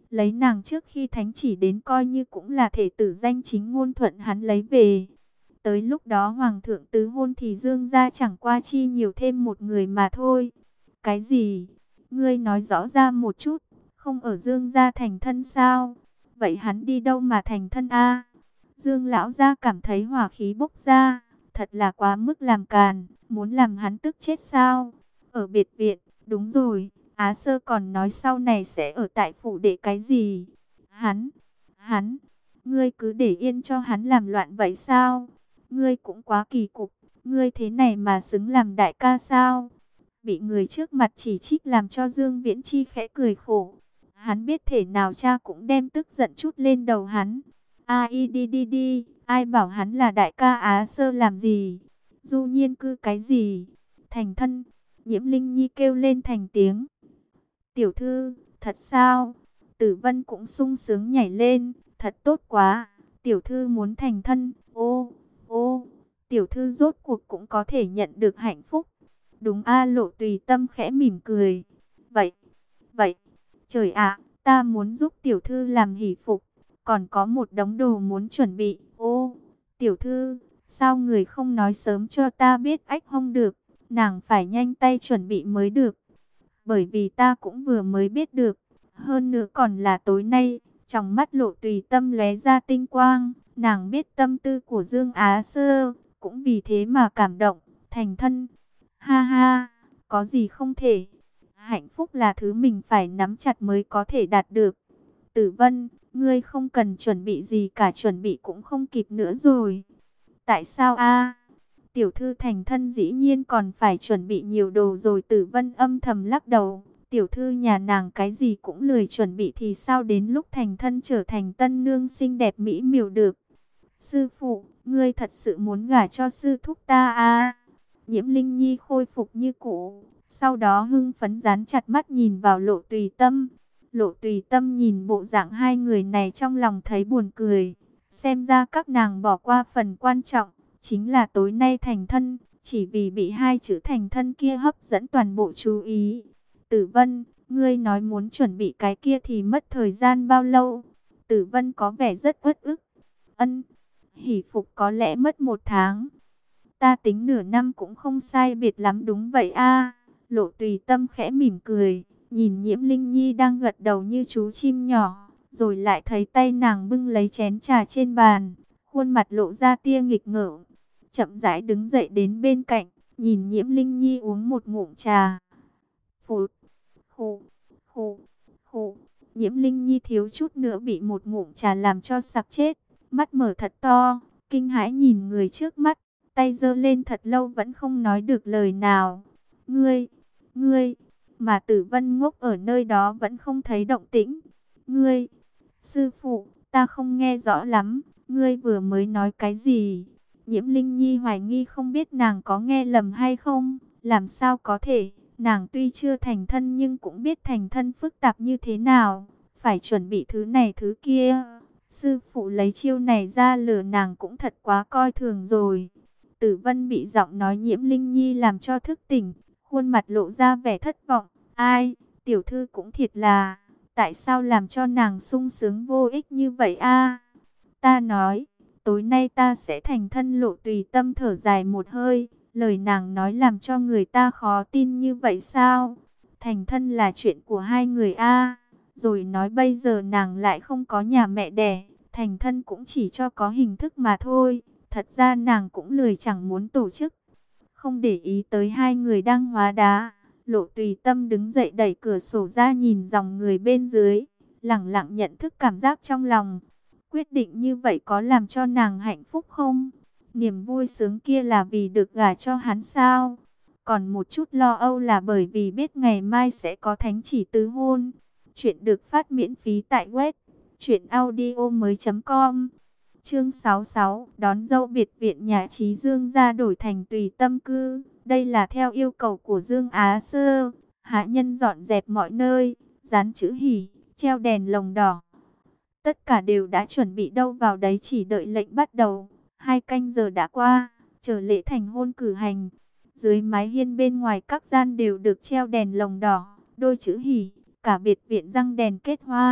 S1: Lấy nàng trước khi thánh chỉ đến coi như cũng là thể tử danh chính ngôn thuận hắn lấy về. Tới lúc đó hoàng thượng tứ hôn thì Dương gia chẳng qua chi nhiều thêm một người mà thôi. Cái gì? Ngươi nói rõ ra một chút, không ở Dương gia thành thân sao? Vậy hắn đi đâu mà thành thân a? Dương lão gia cảm thấy hỏa khí bốc ra, thật là quá mức làm càn, muốn làm hắn tức chết sao? Ở biệt viện, đúng rồi, Á Sơ còn nói sau này sẽ ở tại phủ đệ cái gì? Hắn, hắn, ngươi cứ để yên cho hắn làm loạn vậy sao? Ngươi cũng quá kỳ cục, ngươi thế này mà xứng làm đại ca sao? Bị người trước mặt chỉ trích làm cho Dương Viễn Chi khẽ cười khổ. Hắn biết thể nào cha cũng đem tức giận chút lên đầu hắn. Ai đi đi đi, ai bảo hắn là đại ca Á Sơ làm gì? Du nhiên cư cái gì? Thành thân, Nhiễm Linh Nhi kêu lên thành tiếng. Tiểu thư, thật sao? Tử Vân cũng sung sướng nhảy lên, thật tốt quá. Tiểu thư muốn thành thân, ô, ô, tiểu thư rốt cuộc cũng có thể nhận được hạnh phúc. Đúng a, Lộ Tùy Tâm khẽ mỉm cười. Vậy, vậy, trời ạ, ta muốn giúp tiểu thư làm hỷ phục, còn có một đống đồ muốn chuẩn bị. Ô, tiểu thư, sao người không nói sớm cho ta biết ách không được, nàng phải nhanh tay chuẩn bị mới được. Bởi vì ta cũng vừa mới biết được, hơn nữa còn là tối nay. Trong mắt Lộ Tùy Tâm lóe ra tinh quang, nàng biết tâm tư của Dương Á Sơ, cũng vì thế mà cảm động, thành thân. Ha ha, có gì không thể. Hạnh phúc là thứ mình phải nắm chặt mới có thể đạt được. Tử Vân, ngươi không cần chuẩn bị gì cả, chuẩn bị cũng không kịp nữa rồi. Tại sao a? Tiểu thư thành thân dĩ nhiên còn phải chuẩn bị nhiều đồ rồi. Tử Vân âm thầm lắc đầu. Tiểu thư nhà nàng cái gì cũng lười chuẩn bị thì sao đến lúc thành thân trở thành tân nương xinh đẹp mỹ miều được. Sư phụ, ngươi thật sự muốn gả cho sư thúc ta à? Nhiễm Linh Nhi khôi phục như cũ, sau đó hưng phấn dán chặt mắt nhìn vào Lộ Tùy Tâm. Lộ Tùy Tâm nhìn bộ dạng hai người này trong lòng thấy buồn cười. Xem ra các nàng bỏ qua phần quan trọng, chính là tối nay thành thân, chỉ vì bị hai chữ thành thân kia hấp dẫn toàn bộ chú ý. Tử Vân, ngươi nói muốn chuẩn bị cái kia thì mất thời gian bao lâu? Tử Vân có vẻ rất uất ức. Ân, hỷ phục có lẽ mất một tháng. Ta tính nửa năm cũng không sai biệt lắm, đúng vậy a. Lộ Tùy Tâm khẽ mỉm cười, nhìn Nhiễm Linh Nhi đang gật đầu như chú chim nhỏ, rồi lại thấy tay nàng bưng lấy chén trà trên bàn, khuôn mặt lộ ra tia nghịch ngợm, chậm rãi đứng dậy đến bên cạnh, nhìn Nhiễm Linh Nhi uống một ngụm trà. Phụt, khụ, khụ, khụ. Nhiễm Linh Nhi thiếu chút nữa bị một ngụm trà làm cho sặc chết, mắt mở thật to, kinh hãi nhìn người trước mắt, tay giơ lên thật lâu vẫn không nói được lời nào. Ngươi, ngươi, mà Tử Vân ngốc ở nơi đó vẫn không thấy động tĩnh. Ngươi, sư phụ, ta không nghe rõ lắm, ngươi vừa mới nói cái gì? Nhiễm Linh Nhi hoài nghi không biết nàng có nghe lầm hay không, làm sao có thể, nàng tuy chưa thành thân nhưng cũng biết thành thân phức tạp như thế nào, phải chuẩn bị thứ này thứ kia. Sư phụ lấy chiêu này ra lừa nàng cũng thật quá coi thường rồi. Tử Vân bị giọng nói Nhiễm Linh Nhi làm cho thức tỉnh, khuôn mặt lộ ra vẻ thất vọng. Ai, tiểu thư cũng thiệt là, tại sao làm cho nàng sung sướng vô ích như vậy a? Ta nói, tối nay ta sẽ thành thân. Lộ Tùy Tâm thở dài một hơi, lời nàng nói làm cho người ta khó tin như vậy sao? Thành thân là chuyện của hai người a, rồi nói bây giờ nàng lại không có nhà mẹ đẻ, thành thân cũng chỉ cho có hình thức mà thôi. Thật ra nàng cũng lười chẳng muốn tổ chức. Không để ý tới hai người đang hóa đá, Lộ Tùy Tâm đứng dậy đẩy cửa sổ ra nhìn dòng người bên dưới, lẳng lặng nhận thức cảm giác trong lòng. Quyết định như vậy có làm cho nàng hạnh phúc không? Niềm vui sướng kia là vì được gả cho hắn sao? Còn một chút lo âu là bởi vì biết ngày mai sẽ có thánh chỉ tứ hôn. Chuyện được phát miễn phí tại web truyện audio mới chấm com. Chương sáu mươi sáu, đón dâu biệt viện nhà Trí Dương ra đổi thành Tùy Tâm cư. Đây là theo yêu cầu của Dương Á Sơ. Hạ nhân dọn dẹp mọi nơi, dán chữ hỉ, treo đèn lồng đỏ. Tất cả đều đã chuẩn bị đâu vào đấy, chỉ đợi lệnh bắt đầu. Hai canh giờ đã qua, chờ lễ thành hôn cử hành. Dưới mái hiên bên ngoài các gian đều được treo đèn lồng đỏ, đôi chữ hỉ, cả biệt viện răng đèn kết hoa.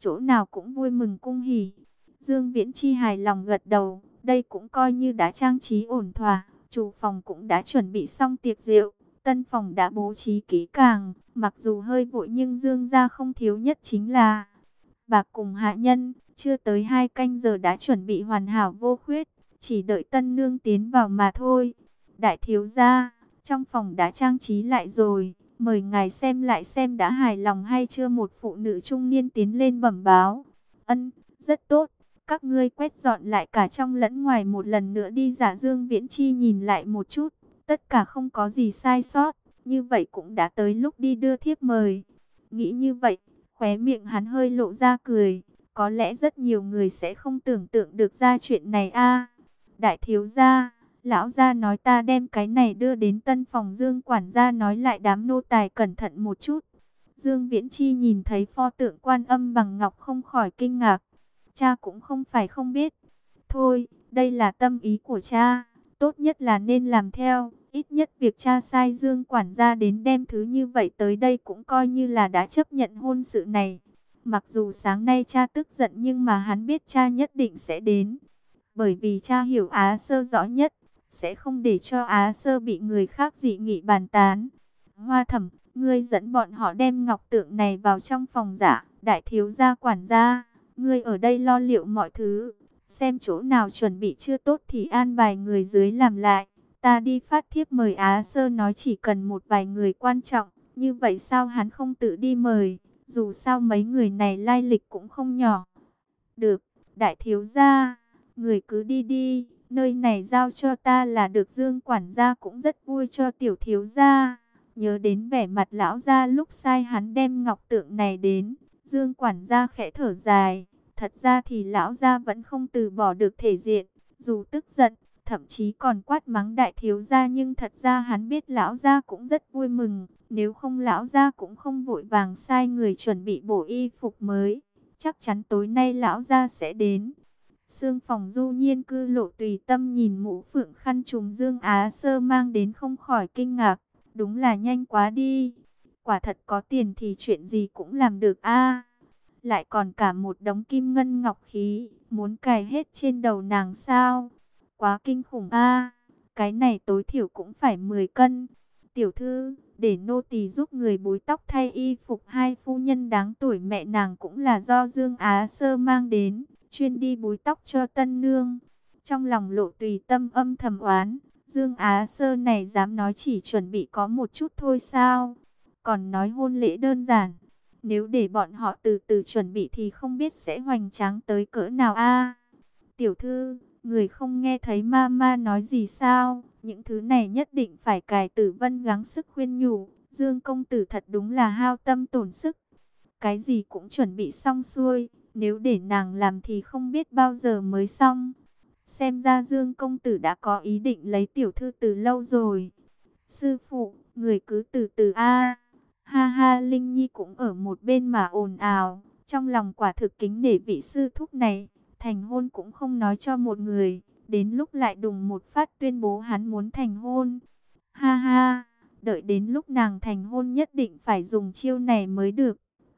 S1: chỗ nào cũng vui mừng cung hỉ. Dương Viễn Chi hài lòng gật đầu, đây cũng coi như đã trang trí ổn thỏa, chủ phòng cũng đã chuẩn bị xong tiệc rượu, tân phòng đã bố trí kỹ càng, mặc dù hơi vội nhưng Dương gia không thiếu nhất chính là bạc cùng hạ nhân, chưa tới hai canh giờ đã chuẩn bị hoàn hảo vô khuyết, chỉ đợi tân nương tiến vào mà thôi. Đại thiếu gia, trong phòng đã trang trí lại rồi, mời ngài xem lại xem đã hài lòng hay chưa. Một phụ nữ trung niên tiến lên bẩm báo. Ân, rất tốt, các ngươi quét dọn lại cả trong lẫn ngoài một lần nữa đi. Giả Dương Viễn Chi nhìn lại một chút, tất cả không có gì sai sót, như vậy cũng đã tới lúc đi đưa thiếp mời. Nghĩ như vậy, khóe miệng hắn hơi lộ ra cười, có lẽ rất nhiều người sẽ không tưởng tượng được ra chuyện này a. Đại thiếu gia, lão gia nói ta đem cái này đưa đến tân phòng. Dương quản gia nói lại đám nô tài cẩn thận một chút. Dương Viễn Chi nhìn thấy pho tượng Quan Âm bằng ngọc không khỏi kinh ngạc. Cha cũng không phải không biết. Thôi, đây là tâm ý của cha, tốt nhất là nên làm theo. Ít nhất việc cha sai Dương quản gia đến đem thứ như vậy tới đây cũng coi như là đã chấp nhận hôn sự này. Mặc dù sáng nay cha tức giận nhưng mà hắn biết cha nhất định sẽ đến. Bởi vì cha hiểu Á Sơ rõ nhất, sẽ không để cho Á Sơ bị người khác dị nghị bàn tán. Hoa Thẩm, ngươi dẫn bọn họ đem ngọc tượng này vào trong phòng giả. Đại thiếu gia quản gia, ngươi ở đây lo liệu mọi thứ. Xem chỗ nào chuẩn bị chưa tốt thì an bài người dưới làm lại. Ta đi phát thiếp mời. Á Sơ nói chỉ cần một vài người quan trọng. Như vậy sao hắn không tự đi mời? Dù sao mấy người này lai lịch cũng không nhỏ. Được, đại thiếu gia, người cứ đi đi, nơi này giao cho ta là được. Dương quản gia cũng rất vui cho tiểu thiếu gia. Nhớ đến vẻ mặt lão gia lúc sai hắn đem ngọc tượng này đến, Dương quản gia khẽ thở dài. Thật ra thì lão gia vẫn không từ bỏ được thể diện, dù tức giận, thậm chí còn quát mắng đại thiếu gia, nhưng thật ra hắn biết lão gia cũng rất vui mừng, nếu không lão gia cũng không vội vàng sai người chuẩn bị bộ y phục mới. Chắc chắn tối nay lão gia sẽ đến. Sương phòng du nhiên cư Lộ Tùy Tâm nhìn mũ phượng khăn trùm Dương Á Sơ mang đến không khỏi kinh ngạc, đúng là nhanh quá đi. Quả thật có tiền thì chuyện gì cũng làm được a. Lại còn cả một đống kim ngân ngọc khí, muốn cài hết trên đầu nàng sao? Quá kinh khủng a. Cái này tối thiểu cũng phải mười cân. Tiểu thư, để nô tỳ giúp người búi tóc thay y phục. Hai phu nhân đáng tuổi mẹ nàng cũng là do Dương Á Sơ mang đến, chuyên đi búi tóc cho tân nương. Trong lòng Lộ Tùy Tâm âm thầm oán, Dương Á Sơ này dám nói chỉ chuẩn bị có một chút thôi sao? Còn nói hôn lễ đơn giản, nếu để bọn họ từ từ chuẩn bị thì không biết sẽ hoành tráng tới cỡ nào a. Tiểu thư, người không nghe thấy mama nói gì sao? Những thứ này nhất định phải cài. Tử Vân gắng sức khuyên nhủ, Dương công tử thật đúng là hao tâm tổn sức. Cái gì cũng chuẩn bị xong xuôi, nếu để nàng làm thì không biết bao giờ mới xong. Xem ra Dương công tử đã có ý định lấy tiểu thư từ lâu rồi. Sư phụ, người cứ từ từ a. Ha ha, Linh Nhi cũng ở một bên mà ồn ào, trong lòng quả thực kính nể vị sư thúc này, thành hôn cũng không nói cho một người, đến lúc lại đùng một phát tuyên bố hắn muốn thành hôn. Ha ha, đợi đến lúc nàng thành hôn nhất định phải dùng chiêu này mới được.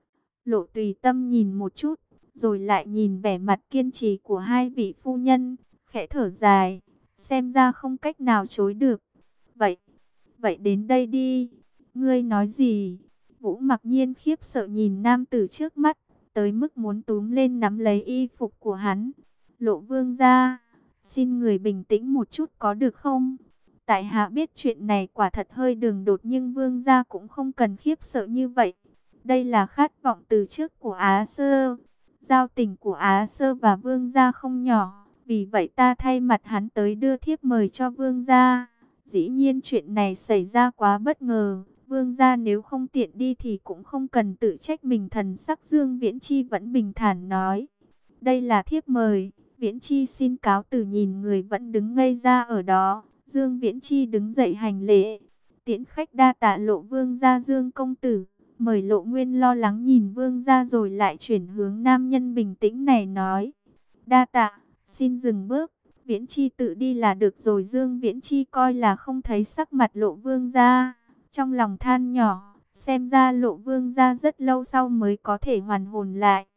S1: Lộ Tùy Tâm nhìn một chút, rồi lại nhìn vẻ mặt kiên trì của hai vị phu nhân, khẽ thở dài, xem ra không cách nào chối được. Vậy, vậy đến đây đi. Ngươi nói gì? Vũ Mặc Nhiên khiếp sợ nhìn nam tử trước mắt, tới mức muốn túm lên nắm lấy y phục của hắn. Lộ vương gia, xin người bình tĩnh một chút có được không? Tại hạ biết chuyện này quả thật hơi đường đột, nhưng vương gia cũng không cần khiếp sợ như vậy. Đây là khát vọng từ trước của Á Sơ. Giao tình của Á Sơ và vương gia không nhỏ, vì vậy ta thay mặt hắn tới đưa thiếp mời cho vương gia. Dĩ nhiên chuyện này xảy ra quá bất ngờ, vương gia nếu không tiện đi thì cũng không cần tự trách mình. Thần sắc Dương Viễn Chi vẫn bình thản nói, đây là thiếp mời. Viễn Chi xin cáo từ. Nhìn người vẫn đứng ngây ra ở đó, Dương Viễn Chi đứng dậy hành lễ, tiễn khách đa tạ Lộ vương gia. Dương công tử, mời. Lộ Nguyên lo lắng nhìn vương gia rồi lại chuyển hướng nam nhân bình tĩnh này nói, đa tạ, xin dừng bước. Viễn Chi tự đi là được rồi. Dương Viễn Chi coi là không thấy sắc mặt Lộ vương gia, trong lòng than nhỏ, xem ra Lộ vương gia rất lâu sau mới có thể hoàn hồn lại.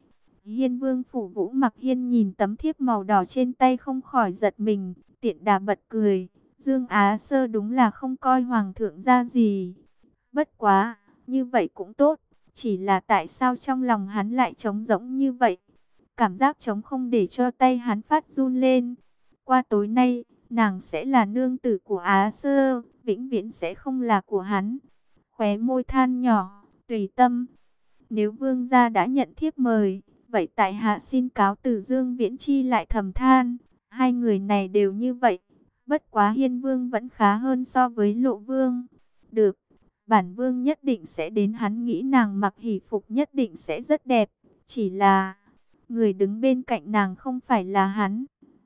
S1: Hiên Vương phủ Vũ Mặc Hiên nhìn tấm thiếp màu đỏ trên tay không khỏi giật mình, tiện đà bật cười. Dương Á Sơ đúng là không coi hoàng thượng ra gì. Bất quá, như vậy cũng tốt, chỉ là tại sao trong lòng hắn lại trống rỗng như vậy? Cảm giác trống không để cho tay hắn phát run lên. Qua tối nay, nàng sẽ là nương tử của Á Sơ, vĩnh viễn sẽ không là của hắn. Khóe môi than nhỏ, tùy tâm. Nếu vương gia đã nhận thiếp mời, vậy tại hạ xin cáo từ. Dương Viễn Chi lại thầm than, hai người này đều như vậy. Bất quá Hiên Vương vẫn khá hơn so với Lộ Vương. Được, bản Vương nhất định sẽ đến. Hắn nghĩ nàng mặc hỷ phục nhất định sẽ rất đẹp. Chỉ là, người đứng bên cạnh nàng không phải là hắn.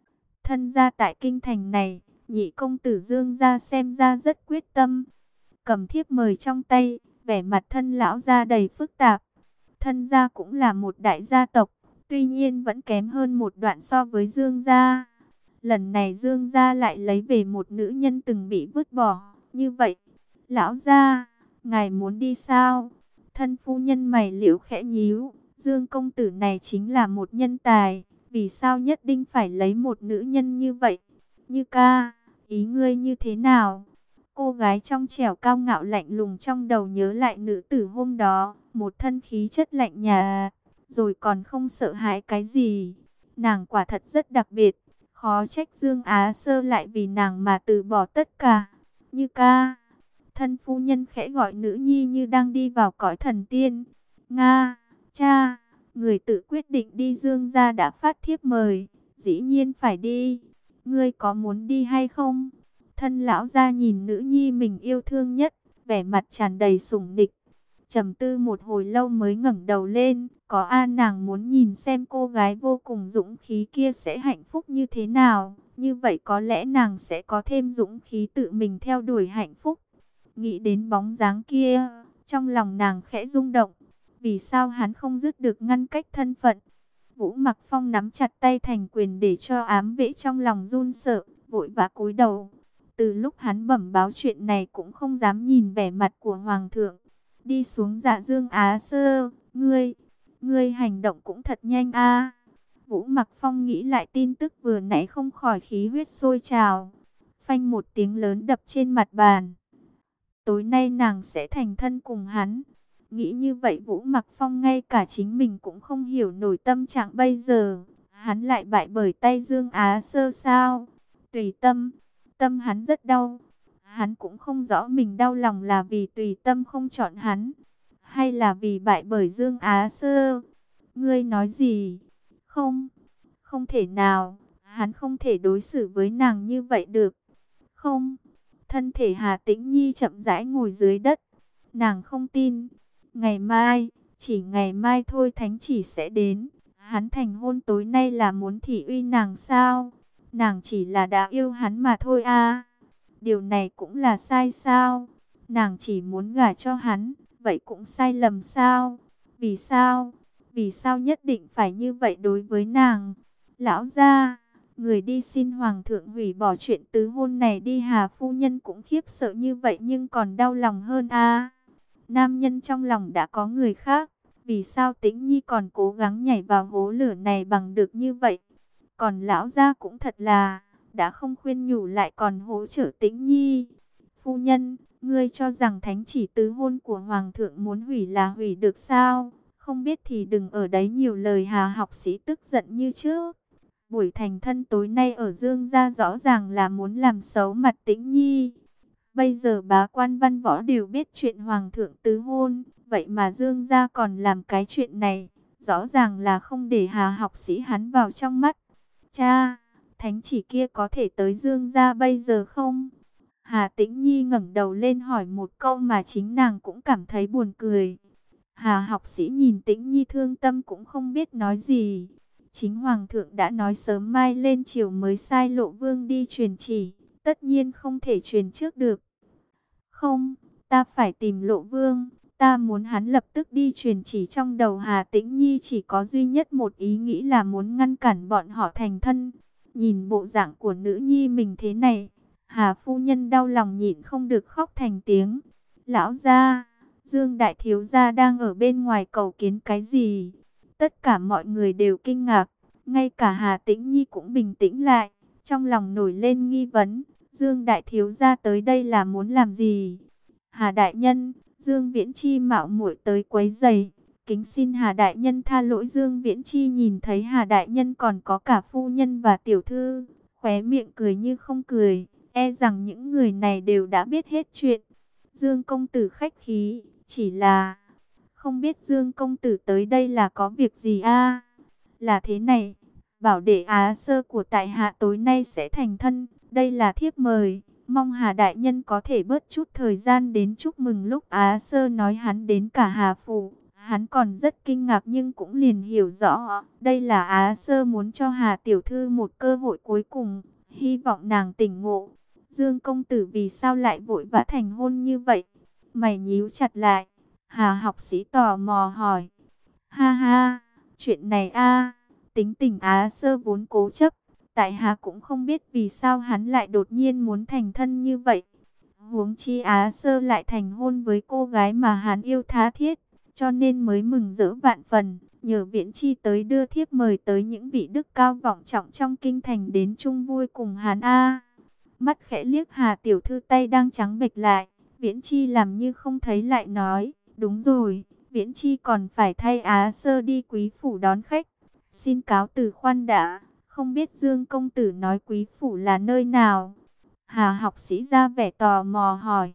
S1: Thân gia tại kinh thành này, nhị công tử Dương gia xem ra rất quyết tâm. Cầm thiếp mời trong tay, vẻ mặt thân lão gia đầy phức tạp. Thân gia cũng là một đại gia tộc, tuy nhiên vẫn kém hơn một đoạn so với Dương gia. Lần này Dương gia lại lấy về một nữ nhân từng bị vứt bỏ. Như vậy, lão gia, ngài muốn đi sao? Thân phu nhân mày liễu khẽ nhíu. Dương công tử này chính là một nhân tài, vì sao nhất định phải lấy một nữ nhân như vậy? Như ca, ý ngươi như thế nào? Cô gái trong trẻo cao ngạo lạnh lùng trong đầu nhớ lại nữ tử hôm đó, một thân khí chất lạnh nhạt, rồi còn không sợ hãi cái gì. Nàng quả thật rất đặc biệt, khó trách Dương Á Sơ lại vì nàng mà từ bỏ tất cả. Như ca, thân phu nhân khẽ gọi nữ nhi như đang đi vào cõi thần tiên. Nga, cha, người tự quyết định đi. Dương gia đã phát thiếp mời, dĩ nhiên phải đi. Ngươi có muốn đi hay không? Thân lão gia nhìn nữ nhi mình yêu thương nhất, vẻ mặt tràn đầy sủng nịch. Trầm tư một hồi lâu mới ngẩng đầu lên, có a nàng muốn nhìn xem cô gái vô cùng dũng khí kia sẽ hạnh phúc như thế nào. Như vậy có lẽ nàng sẽ có thêm dũng khí tự mình theo đuổi hạnh phúc. Nghĩ đến bóng dáng kia, trong lòng nàng khẽ rung động. Vì sao hắn không dứt được ngăn cách thân phận? Vũ Mặc Phong nắm chặt tay thành quyền để cho ám vệ trong lòng run sợ, vội vã cúi đầu. Từ lúc hắn bẩm báo chuyện này cũng không dám nhìn vẻ mặt của Hoàng thượng. Đi xuống. Dạ Dương Á Sơ, ngươi, ngươi hành động cũng thật nhanh a. Vũ Mặc Phong nghĩ lại tin tức vừa nãy không khỏi khí huyết sôi trào. Phanh một tiếng lớn đập trên mặt bàn. Tối nay nàng sẽ thành thân cùng hắn. Nghĩ như vậy Vũ Mặc Phong ngay cả chính mình cũng không hiểu nổi tâm trạng bây giờ. Hắn lại bại bởi tay Dương Á Sơ sao? Tùy tâm, tâm hắn rất đau. Hắn cũng không rõ mình đau lòng là vì tùy tâm không chọn hắn, hay là vì bại bởi Dương Á Sơ. Ngươi nói gì? Không, không thể nào, hắn không thể đối xử với nàng như vậy được. Không, thân thể Hà Tĩnh Nhi chậm rãi ngồi dưới đất. Nàng không tin. Ngày mai, chỉ ngày mai thôi thánh chỉ sẽ đến. Hắn thành hôn tối nay là muốn thị uy nàng sao? Nàng chỉ là đã yêu hắn mà thôi a. Điều này cũng là sai sao? Nàng chỉ muốn gả cho hắn, vậy cũng sai lầm sao? Vì sao? Vì sao nhất định phải như vậy đối với nàng? Lão gia, người đi xin hoàng thượng hủy bỏ chuyện tứ hôn này đi. Hà phu nhân cũng khiếp sợ như vậy nhưng còn đau lòng hơn a. Nam nhân trong lòng đã có người khác, vì sao Tĩnh Nhi còn cố gắng nhảy vào hố lửa này bằng được như vậy? Còn lão gia cũng thật là, đã không khuyên nhủ lại còn hỗ trợ Tĩnh Nhi. Phu nhân, ngươi cho rằng thánh chỉ tứ hôn của hoàng thượng muốn hủy là hủy được sao? Không biết thì đừng ở đấy nhiều lời. Hà học sĩ tức giận như trước. Buổi thành thân tối nay ở Dương gia rõ ràng là muốn làm xấu mặt Tĩnh Nhi. Bây giờ bá quan văn võ đều biết chuyện hoàng thượng tứ hôn, vậy mà Dương gia còn làm cái chuyện này, rõ ràng là không để Hà học sĩ hắn vào trong mắt. Cha, thánh chỉ kia có thể tới Dương gia bây giờ không? Hà Tĩnh Nhi ngẩng đầu lên hỏi một câu mà chính nàng cũng cảm thấy buồn cười. Hà học sĩ nhìn Tĩnh Nhi thương tâm cũng không biết nói gì. Chính hoàng thượng đã nói sớm mai lên chiều mới sai Lộ Vương đi truyền chỉ, tất nhiên không thể truyền trước được. Không, ta phải tìm Lộ Vương, ta muốn hắn lập tức đi truyền chỉ. Trong đầu Hà Tĩnh Nhi chỉ có duy nhất một ý nghĩ là muốn ngăn cản bọn họ thành thân. Nhìn bộ dạng của nữ nhi mình thế này, Hà phu nhân đau lòng nhịn không được khóc thành tiếng. Lão gia, Dương đại thiếu gia đang ở bên ngoài cầu kiến cái gì? Tất cả mọi người đều kinh ngạc, ngay cả Hà Tĩnh Nhi cũng bình tĩnh lại, trong lòng nổi lên nghi vấn, Dương đại thiếu gia tới đây là muốn làm gì? Hà đại nhân, Dương Viễn Chi mạo muội tới quấy rầy, kính xin Hà đại nhân tha lỗi. Dương Viễn Chi nhìn thấy Hà đại nhân còn có cả phu nhân và tiểu thư, khóe miệng cười như không cười, e rằng những người này đều đã biết hết chuyện. Dương công tử khách khí, chỉ là không biết Dương công tử tới đây là có việc gì a? Là thế này, bảo đệ Á Sơ của tại hạ tối nay sẽ thành thân, đây là thiếp mời, mong Hà đại nhân có thể bớt chút thời gian đến chúc mừng. Lúc Á Sơ nói hắn đến cả Hà phủ, hắn còn rất kinh ngạc nhưng cũng liền hiểu rõ, đây là Á Sơ muốn cho Hà tiểu thư một cơ hội cuối cùng, hy vọng nàng tỉnh ngộ. Dương công tử vì sao lại vội vã thành hôn như vậy? Mày nhíu chặt lại, Hà học sĩ tò mò hỏi. Ha ha, chuyện này a, tính tình Á Sơ vốn cố chấp, tại hạ cũng không biết vì sao hắn lại đột nhiên muốn thành thân như vậy. Huống chi Á Sơ lại thành hôn với cô gái mà hắn yêu tha thiết, cho nên mới mừng rỡ vạn phần, nhờ Viễn Chi tới đưa thiếp mời tới những vị đức cao vọng trọng trong kinh thành đến chung vui cùng hắn a. Mắt khẽ liếc Hà tiểu thư tay đang trắng bệch lại, Viễn Chi làm như không thấy lại nói, đúng rồi, Viễn Chi còn phải thay Á Sơ đi quý phủ đón khách. Xin cáo từ khoan đã, không biết Dương công tử nói quý phủ là nơi nào? Hà học sĩ ra vẻ tò mò hỏi.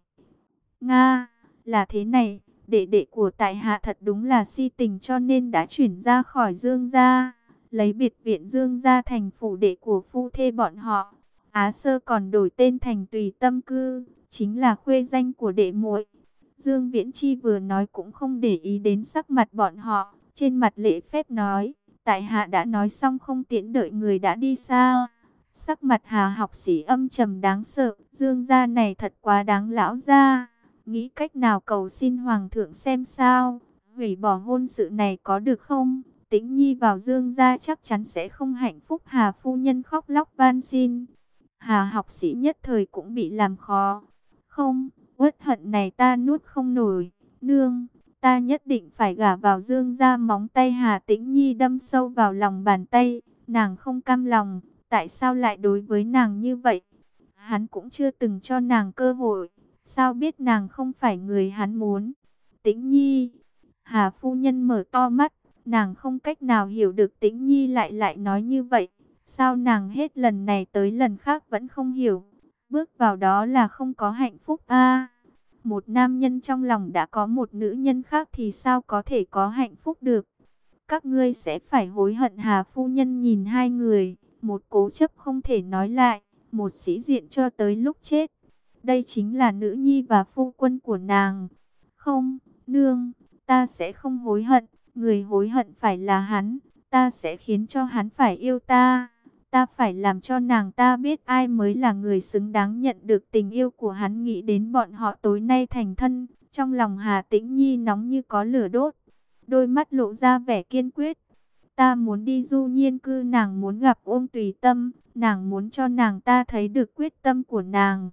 S1: Nga, là thế này, đệ đệ của tại hạ thật đúng là si tình cho nên đã chuyển ra khỏi Dương gia, lấy biệt viện Dương gia thành phủ đệ của phu thê bọn họ. Á Sơ còn đổi tên thành Tùy Tâm Cư, chính là khuê danh của đệ muội. Dương Viễn Chi vừa nói cũng không để ý đến sắc mặt bọn họ, trên mặt lễ phép nói, tại hạ đã nói xong không tiễn đợi người đã đi xa. Sắc mặt Hà học sĩ âm trầm đáng sợ, Dương gia này thật quá đáng lão gia, nghĩ cách nào cầu xin hoàng thượng xem sao, hủy bỏ hôn sự này có được không? Tĩnh Nhi vào Dương gia chắc chắn sẽ không hạnh phúc. Hà phu nhân khóc lóc van xin. Hà học sĩ nhất thời cũng bị làm khó. Không, uất hận này ta nuốt không nổi, nương, ta nhất định phải gả vào Dương gia. Móng tay Hà Tĩnh Nhi đâm sâu vào lòng bàn tay, nàng không cam lòng, tại sao lại đối với nàng như vậy? Hắn cũng chưa từng cho nàng cơ hội, sao biết nàng không phải người hắn muốn? Tĩnh Nhi, Hà phu nhân mở to mắt, nàng không cách nào hiểu được Tĩnh Nhi lại lại nói như vậy, sao nàng hết lần này tới lần khác vẫn không hiểu? Bước vào đó là không có hạnh phúc a. Một nam nhân trong lòng đã có một nữ nhân khác thì sao có thể có hạnh phúc được? Các ngươi sẽ phải hối hận. Hà phu nhân nhìn hai người, một cố chấp không thể nói lại, một sĩ diện cho tới lúc chết. Đây chính là nữ nhi và phu quân của nàng. Không, nương, ta sẽ không hối hận, người hối hận phải là hắn, ta sẽ khiến cho hắn phải yêu ta. Ta phải làm cho nàng ta biết ai mới là người xứng đáng nhận được tình yêu của hắn. Nghĩ đến bọn họ tối nay thành thân, trong lòng Hà Tĩnh Nhi nóng như có lửa đốt, đôi mắt lộ ra vẻ kiên quyết. Ta muốn đi Du Nhiên Cư, nàng muốn gặp Ôm Tùy Tâm, nàng muốn cho nàng ta thấy được quyết tâm của nàng.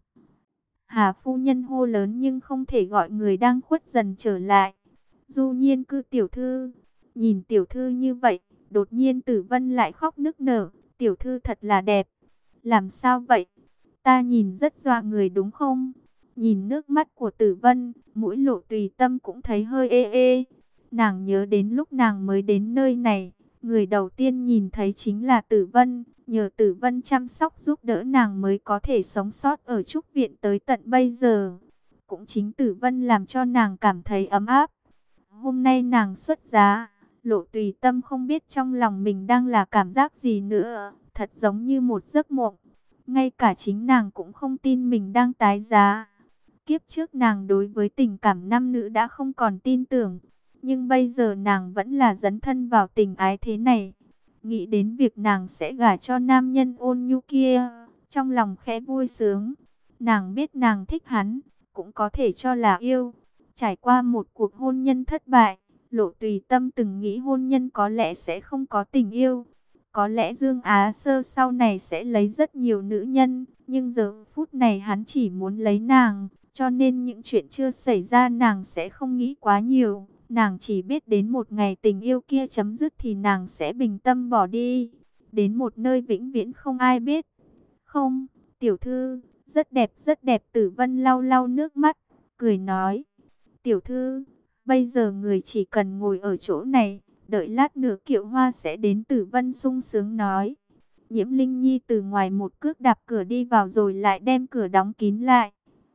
S1: Hà phu nhân hô lớn nhưng không thể gọi người đang khuất dần trở lại. Du Nhiên Cư tiểu thư, nhìn tiểu thư như vậy, đột nhiên Tử Vân lại khóc nức nở. Tiểu thư thật là đẹp. Làm sao vậy? Ta nhìn rất dọa người đúng không? Nhìn nước mắt của Tử Vân, mũi Lộ Tùy Tâm cũng thấy hơi ê ê. Nàng nhớ đến lúc nàng mới đến nơi này, người đầu tiên nhìn thấy chính là Tử Vân. Nhờ Tử Vân chăm sóc giúp đỡ nàng mới có thể sống sót ở Trúc Viện tới tận bây giờ. Cũng chính Tử Vân làm cho nàng cảm thấy ấm áp. Hôm nay nàng xuất giá, Lộ Tùy Tâm không biết trong lòng mình đang là cảm giác gì nữa, thật giống như một giấc mộng. Ngay cả chính nàng cũng không tin mình đang tái giá. Kiếp trước nàng đối với tình cảm nam nữ đã không còn tin tưởng, nhưng bây giờ nàng vẫn là dấn thân vào tình ái thế này. Nghĩ đến việc nàng sẽ gả cho nam nhân ôn nhu kia, trong lòng khẽ vui sướng. Nàng biết nàng thích hắn, cũng có thể cho là yêu. Trải qua một cuộc hôn nhân thất bại, Lộ Tùy Tâm từng nghĩ hôn nhân có lẽ sẽ không có tình yêu. Có lẽ Dương Á Sơ sau này sẽ lấy rất nhiều nữ nhân, nhưng giờ phút này hắn chỉ muốn lấy nàng, cho nên những chuyện chưa xảy ra nàng sẽ không nghĩ quá nhiều. Nàng chỉ biết đến một ngày tình yêu kia chấm dứt thì nàng sẽ bình tâm bỏ đi, đến một nơi vĩnh viễn không ai biết. Không, tiểu thư, rất đẹp rất đẹp. Tử Vân lau lau nước mắt, cười nói, tiểu thư, bây giờ người chỉ cần ngồi ở chỗ này, đợi lát nữa Kiệu Hoa sẽ đến. Tử Vân sung sướng nói. Nhiễm Linh Nhi từ ngoài một cước đạp cửa đi vào rồi lại đem cửa đóng kín lại.